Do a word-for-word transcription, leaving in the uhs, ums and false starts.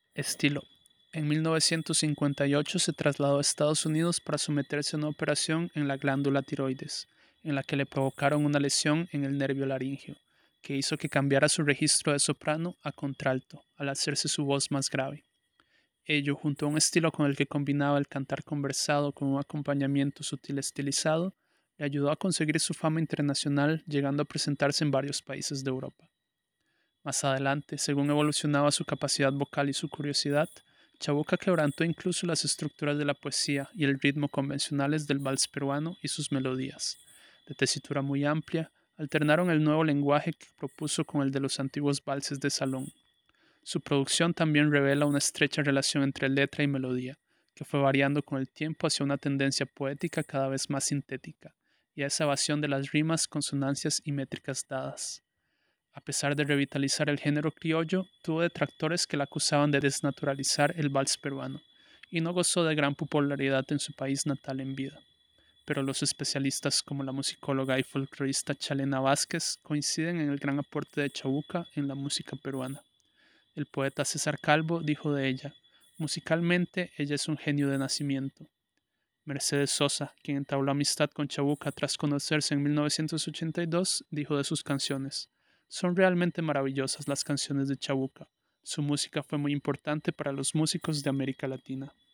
Estilo. En mil novecientos cincuenta y ocho se trasladó a Estados Unidos para someterse a una operación en la glándula tiroides, en la que le provocaron una lesión en el nervio laríngeo, que hizo que cambiara su registro de soprano a contralto, al hacerse su voz más grave. Ello, junto a un estilo con el que combinaba el cantar conversado con un acompañamiento sutil estilizado, le ayudó a conseguir su fama internacional, llegando a presentarse en varios países de Europa. Más adelante, según evolucionaba su capacidad vocal y su curiosidad, Chabuca quebrantó incluso las estructuras de la poesía y el ritmo convencionales del vals peruano y sus melodías. De tesitura muy amplia, alternaron el nuevo lenguaje que propuso con el de los antiguos valses de salón. Su producción también revela una estrecha relación entre letra y melodía, que fue variando con el tiempo hacia una tendencia poética cada vez más sintética, y a esa evasión de las rimas, consonancias y métricas dadas. A pesar de revitalizar el género criollo, tuvo detractores que la acusaban de desnaturalizar el vals peruano, y no gozó de gran popularidad en su país natal en vida. Pero los especialistas como la musicóloga y folclorista Chalena Vázquez coinciden en el gran aporte de Chabuca en la música peruana. El poeta César Calvo dijo de ella: musicalmente ella es un genio de nacimiento. Mercedes Sosa, quien entabló amistad con Chabuca tras conocerse en mil novecientos ochenta y dos, dijo de sus canciones: son realmente maravillosas las canciones de Chabuca. Su música fue muy importante para los músicos de América Latina.